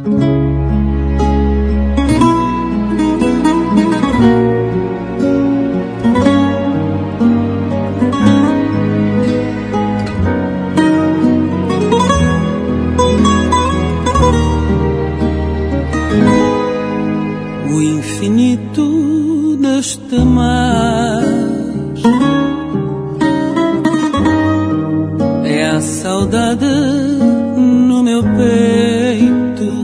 O infinito deste mar é a saudade no meu peito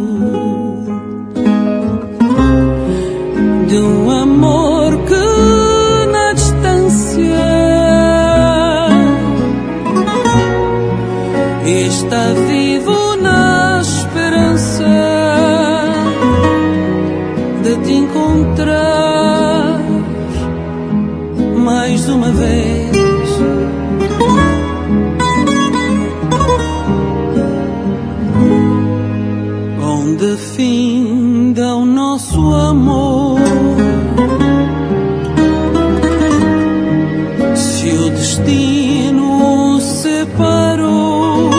de um amor que na distância está vivo na esperança de te encontrar mais uma vez. Onde finda o nosso amor, se o destino o separou,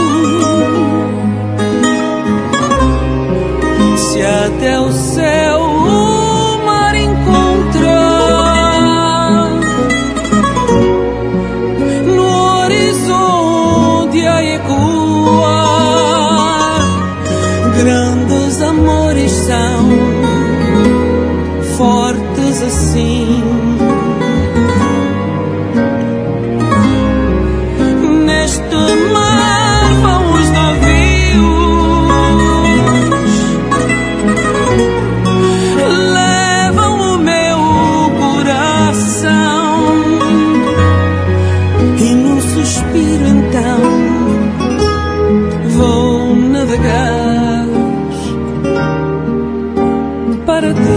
se até o céu o mar encontrar, no horizonte a ecoar, grandes amores são fortes assim. Neste mar vão os navios, levam o meu coração, e num suspiro então vou navegar para ti.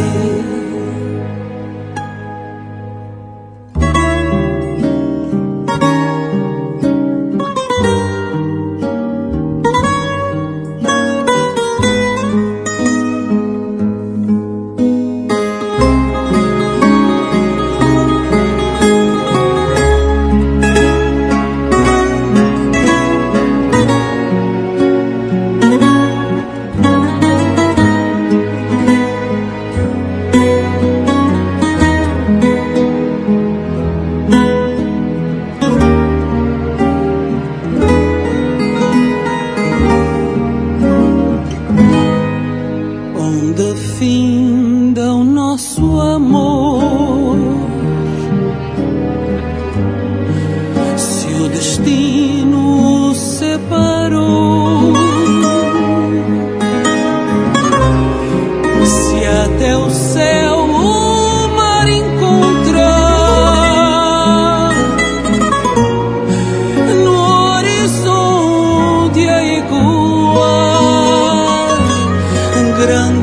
Onde finda o nosso amor, se o destino o separou, se até o céu o mar encontrar, no horizonte a ecoar, grande